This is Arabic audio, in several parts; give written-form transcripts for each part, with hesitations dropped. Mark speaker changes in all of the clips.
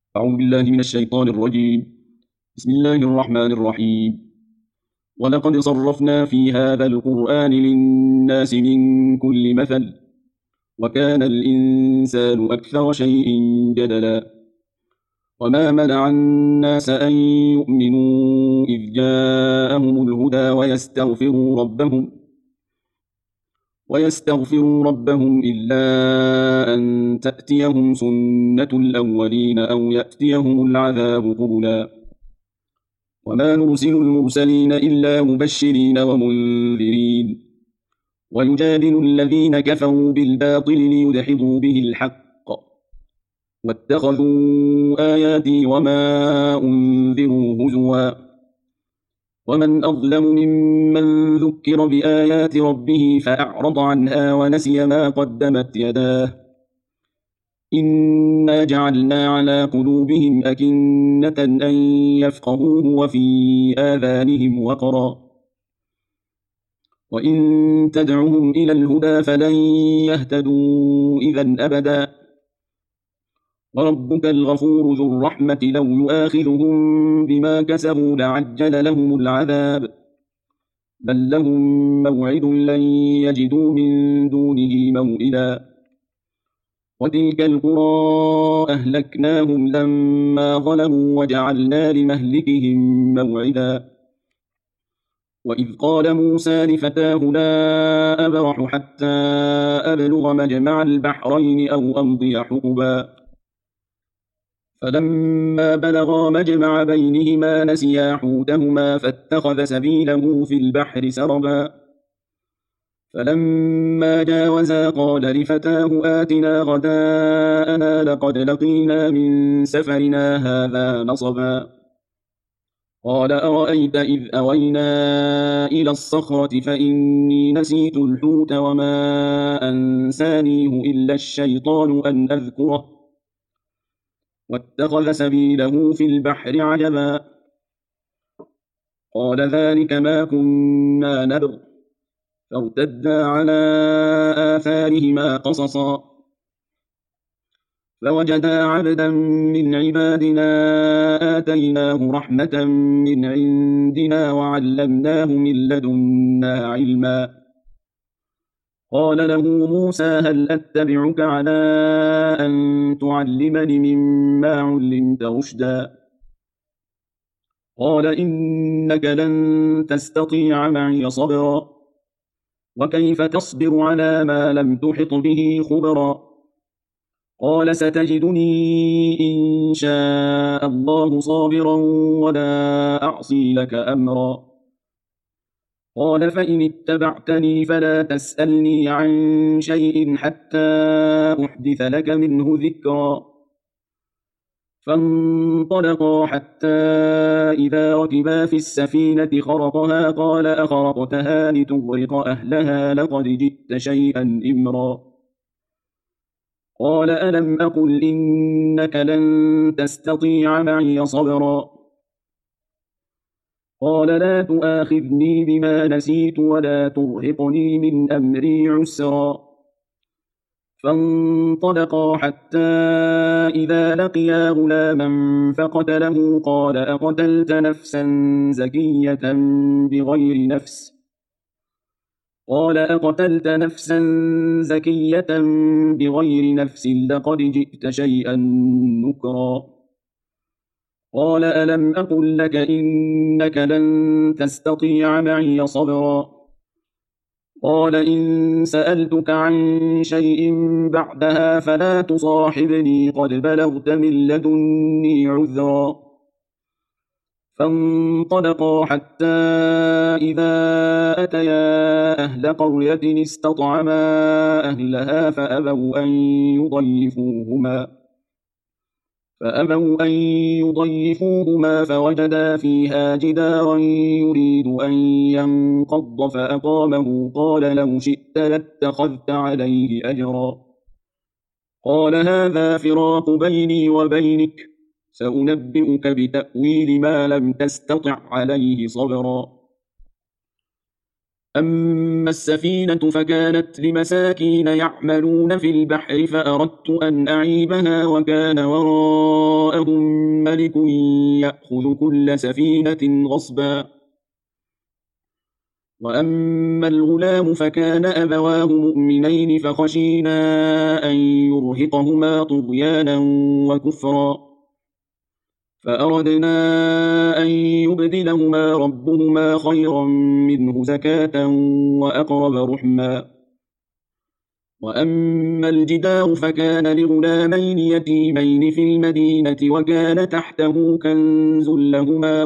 Speaker 1: أعوذ بالله من الشيطان الرجيم. بسم الله الرحمن الرحيم. ولقد صرفنا في هذا القرآن للناس من كل مثل، وكان الإنسان أكثر شيء جدلا. وما منع الناس أن يؤمنوا إذ جاءهم الهدى ويستغفروا ربهم إلا أن تأتيهم سنة الأولين أو يأتيهم العذاب قبلا. وما نرسل المرسلين إلا مبشرين ومنذرين، ويجادل الذين كفروا بالباطل ليدحضوا به الحق، واتخذوا آياتي وما أنذروا هزوا. ومن أظلم ممن ذكر بآيات ربه فأعرض عنها ونسي ما قدمت يداه. إنا جعلنا على قلوبهم أكنة أن يفقهوه وفي آذانهم وقرا، وإن تدعهم إلى الهدى فلن يهتدوا إذا أبدا. وربك الغفور ذو الرحمة لو يؤاخذهم بما كسبوا لعجل لهم العذاب، بل لهم موعد لن يجدوا من دونه موئلا. وتلك القرى أهلكناهم لما ظلموا وجعلنا لمهلكهم موعدا. وإذ قال موسى لفتاه لا أبرح حتى أبلغ مجمع البحرين أو أمضي حقبا، فلما بلغا مجمع بينهما نسيا حوتهما فاتخذ سبيله في البحر سربا. فلما جاوزا قال لفتاه آتنا غداءنا لقد لقينا من سفرنا هذا نصبا. قال أرأيت إذ أوينا إلى الصخرة فإني نسيت الحوت وما أنسانيه إلا الشيطان أن أذكره، واتخذ سبيله في البحر عجبا. قال ذلك ما كنا نبغ، فارتدا على آثارهما قصصا. فوجدا عبدا من عبادنا آتيناه رحمة من عندنا وعلمناه من لدنا علما. قال له موسى هل أتبعك على أن تعلمني مما علمت رشدا؟ قال إنك لن تستطيع معي صبرا، وكيف تصبر على ما لم تحط به خبرا؟ قال ستجدني إن شاء الله صابرا ولا أعصي لك أمرا. قال فإن اتبعتني فلا تسألني عن شيء حتى أحدث لك منه ذكرا. فانطلقا حتى إذا ركبا في السفينة خرقها قال أخرقتها لتغرق أهلها لقد جئت شيئا إمرا. قال ألم أقل إنك لن تستطيع معي صبرا. قال لا تؤاخذني بما نسيت ولا ترهقني من أمري عسرا. فانطلقا حتى إذا لقيا غلاما فقتله قال أقتلت نفسا زكية بغير نفس؟ قال أقتلت نفسا زكية بغير نفس لقد جئت شيئا نكرا. قال ألم أقل لك إنك لن تستطيع معي صبرا. قال إن سألتك عن شيء بعدها فلا تصاحبني قد بلغت من لدني عذرا. فانطلقا حتى إذا أتيا أهل قرية استطعما أهلها فأبوا أن يضيفوهما فوجدا فيها جدارا يريد أن ينقض فأقامه قال لو شئت لاتخذت عليه أجرا. قال هذا فراق بيني وبينك، سأنبئك بتأويل ما لم تستطع عليه صبرا. أما السفينة فكانت لمساكين يعملون في البحر فأردت أن أعيبها وكان وراءهم ملك يأخذ كل سفينة غصبا. وأما الغلام فكان أبواه مؤمنين فخشينا أن يرهقهما طغيانا وكفرا، فأردنا أن يبدلهما ربهما خيرا منه زكاة وأقرب رحما. وأما الجدار فكان لغلامين يتيمين في المدينة وكان تحته كنز لهما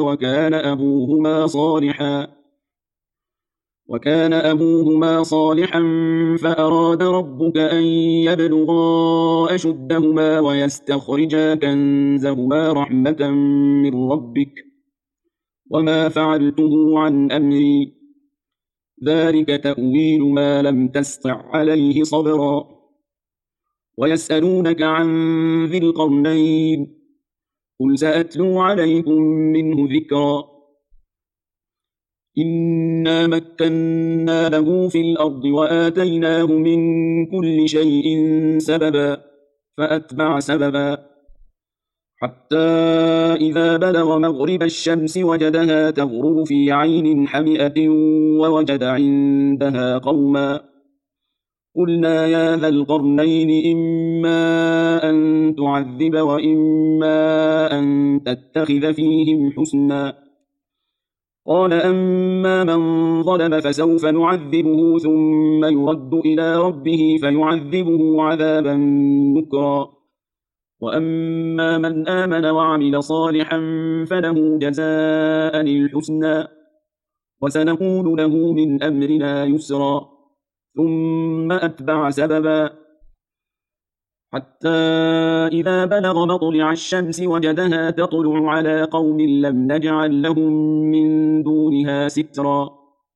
Speaker 1: وكان أبوهما صالحا فأراد ربك أن يبلغا أشدهما ويستخرجا كنزهما رحمة من ربك وما فعلته عن أمري ذلك تأويل ما لم تسطع عليه صبرا. ويسألونك عن ذي القرنين قل سأتلو عليكم منه ذكرا. إنا مكنا له في الأرض وآتيناه من كل شيء سببا فأتبع سببا حتى إذا بلغ مغرب الشمس وجدها تغرب في عين حمئة ووجد عندها قوما قلنا يا ذا القرنين إما أن تعذب وإما أن تتخذ فيهم حسنا. قال أما من ظلم فسوف نعذبه ثم يرد إلى ربه فيعذبه عذابا نكرا. وأما من آمن وعمل صالحا فله جزاء الحسنى وسنقول له من أمرنا يسرا. ثم أتبع سببا حتى إذا بلغ مطلع الشمس وجدها تطلع على قوم لم نجعل لهم من دونها سترا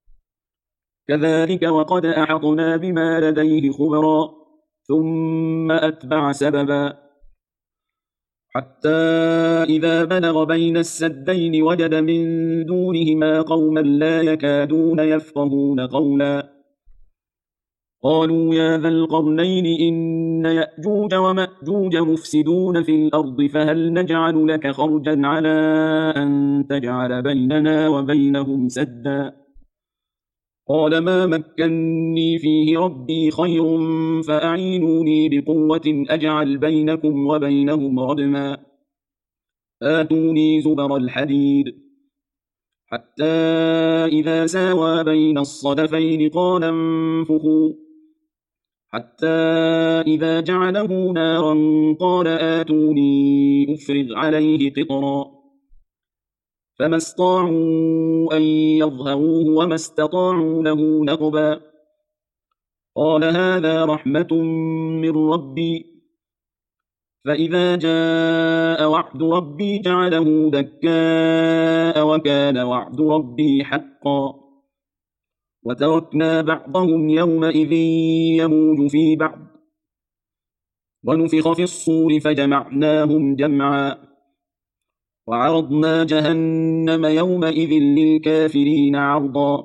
Speaker 1: كذلك وقد أحطنا بما لديه خبرا. ثم أتبع سببا حتى إذا بلغ بين السدين وجد من دونهما قوما لا يكادون يفقهون قولا قالوا يا ذا القرنين إن يأجوج ومأجوج مفسدون في الأرض فهل نجعل لك خرجا على أن تجعل بيننا وبينهم سدا. قال ما مكني فيه ربي خير فأعينوني بقوة أجعل بينكم وبينهم ردما. آتوني زبر الحديد حتى إذا ساوى بين الصدفين قال انفخوا حتى إذا جعله نارا قال آتوني أفرغ عليه قطرا فما استطاعوا أن يظهروه وما استطاعوا له نقبا. قال هذا رحمة من ربي فإذا جاء وعد ربي جعله دكاء وكان وعد ربي حقا. وتركنا بعضهم يومئذ يموج في بعض ونفخ في الصور فجمعناهم جمعا وعرضنا جهنم يومئذ للكافرين عرضا.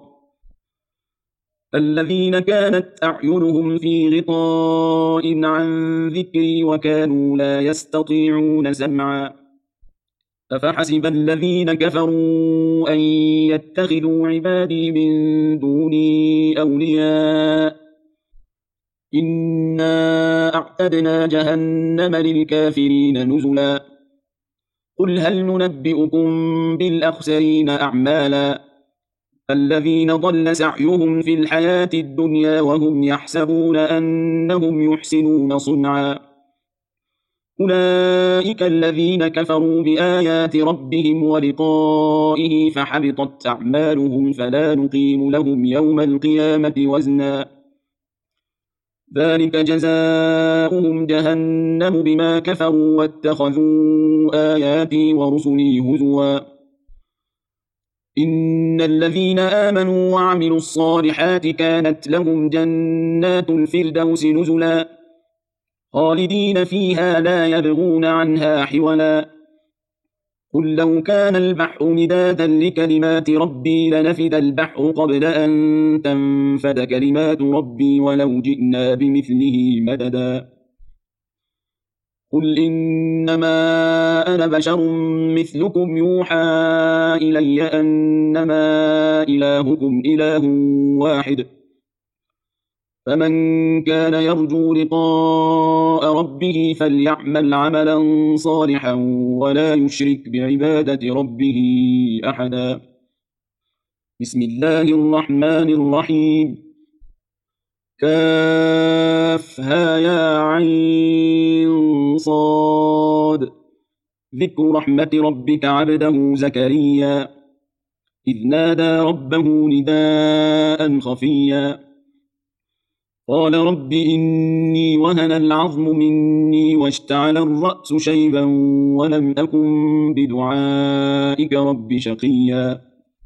Speaker 1: الذين كانت أعينهم في غطاء عن ذكري وكانوا لا يستطيعون سمعا أفحسب الذين كفروا أن يتخذوا عبادي من دوني أولياء إنا أعتدنا جهنم للكافرين نزلا. قل هل ننبئكم بالأخسرين أعمالا الذين ضل سعيهم في الحياة الدنيا وهم يحسبون أنهم يحسنون صنعا أولئك الذين كفروا بآيات ربهم ولقائه فحبطت أعمالهم فلا نقيم لهم يوم القيامة وزنا ذلك جزاؤهم جهنم بما كفروا واتخذوا آياتي ورسلي هزوا. إن الذين آمنوا وعملوا الصالحات كانت لهم جنات الفردوس نزلا خالدين فيها لا يبغون عنها حولا. قل لو كان البحر مدادا لكلمات ربي لنفد البحر قبل أن تنفد كلمات ربي ولو جئنا بمثله مددا. قل إنما أنا بشر مثلكم يوحى إلي أنما إلهكم إله واحد فمن كان يرجو لقاء ربه فليعمل عملا صالحا ولا يشرك بعبادة ربه أحدا. بسم الله الرحمن الرحيم. كافها يا عين صاد. ذكر رحمة ربك عبده زكريا إذ نادى ربه نداء خفيا قال رب إني وهن العظم مني واشتعل الرأس شيبا ولم أكن بدعائك رب شقيا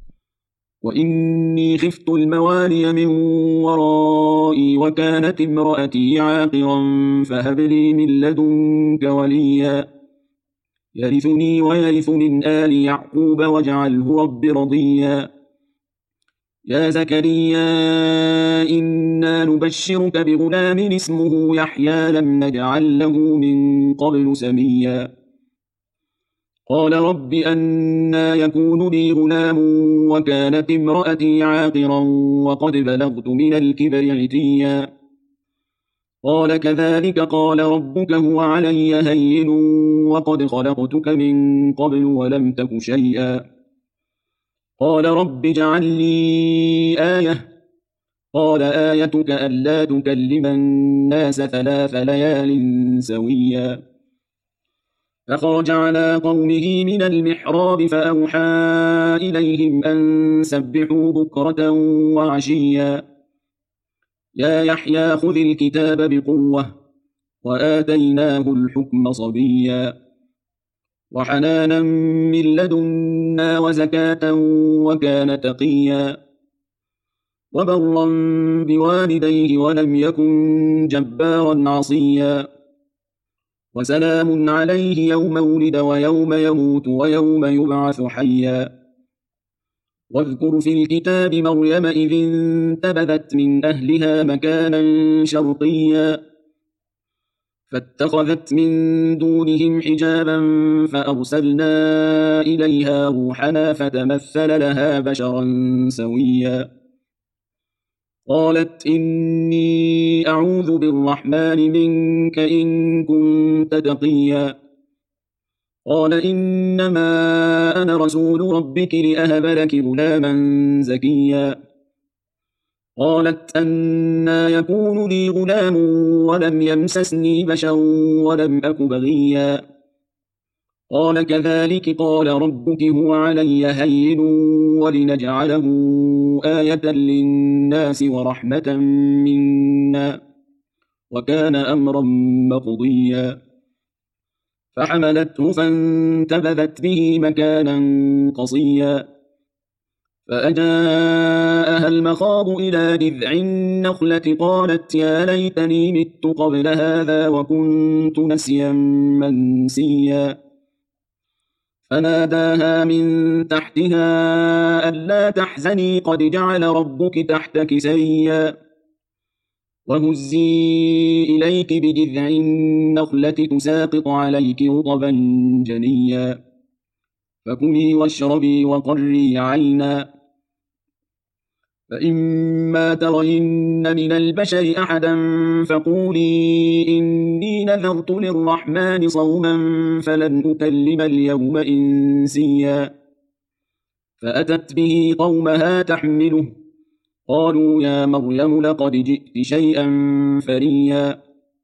Speaker 1: وإني خفت الموالي من ورائي وكانت امرأتي عاقرا فهب لي من لدنك وليا يرثني ويرث من آل يعقوب واجعله رب رضيا يا زكريا إنا نبشرك بغلام اسمه يحيى لم نجعل له من قبل سميا قال رب أنى يكون لي غلام وكانت امرأتي عاقرا وقد بلغت من الكبر عتيا قال كذلك قال ربك هو علي هين وقد خلقتك من قبل ولم تك شيئا قال رب اجعل لي آية قال آيتك ألا تكلم الناس 3 ليال سويا فخرج على قومه من المحراب فأوحى إليهم أن سبحوا بكرة وعشيا يا يحيى خذ الكتاب بقوة وآتيناه الحكم صبيا وحنانا من لدنا وزكاة وكان تقيا وبرا بوالديه ولم يكن جبارا عصيا وسلام عليه يوم ولد ويوم يموت ويوم يبعث حيا واذكر في الكتاب مريم إذ انتبذت من أهلها مكانا شرقيا فاتخذت من دونهم حجابا فأرسلنا إليها روحنا فتمثل لها بشرا سويا قالت إني أعوذ بالرحمن منك إن كنت تقيا قال إنما أنا رسول ربك لأهب لك غلاما زكيا قالت أنى يكون لي غلام ولم يمسسني بشر ولم أك بغيا قال كذلك قال ربك هو علي هين ولنجعله آية للناس ورحمة منا وكان أمرا مقضيا فحملته فانتبذت به مكانا قصيا فأجاءها المخاض إلى جذع النخلة قالت يا ليتني مت قبل هذا وكنت نسيا منسيا فناداها من تحتها ألا تحزني قد جعل ربك تحتك سريا وهزي إليك بجذع النخلة تساقط عليك رطبا جنيا فكلي واشربي وقري عينا فإما ترين من البشر أحدا فقولي إني نذرت للرحمن صوما فلن أكلم اليوم إنسيا فأتت به قومها تحمله قالوا يا مريم لقد جئت شيئا فريا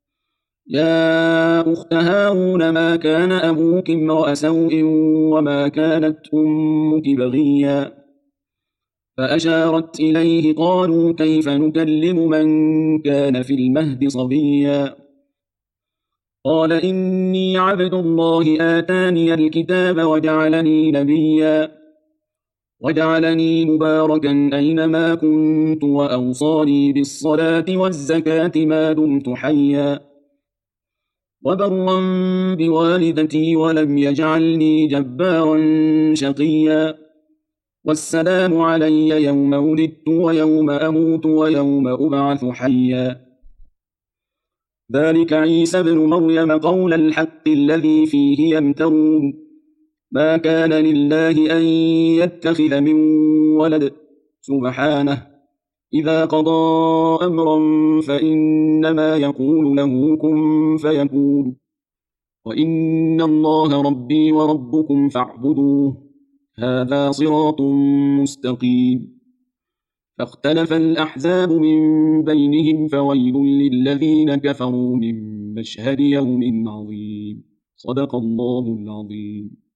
Speaker 1: يا أخت هارون ما كان أبوك امرأ سوء وما كانت أمك بغيا فأشارت إليه قالوا كيف نكلم من كان في المهد صبيا قال إني عبد الله آتاني الكتاب وجعلني نبيا وجعلني مباركا أينما كنت وأوصاني بالصلاة والزكاة ما دمت حيا وبرا بوالدتي ولم يجعلني جبارا شقيا والسلام علي يوم ولدت ويوم أموت ويوم أبعث حيا ذلك عيسى بن مريم قول الحق الذي فيه يمترون ما كان لله أن يتخذ من ولد سبحانه إذا قضى أمرا فإنما يقول له كن فيكون وإن الله ربي وربكم فاعبدوه هذا صراط مستقيم فاختلف الأحزاب من بينهم فويل للذين كفروا من مشهد يوم عظيم صدق الله العظيم.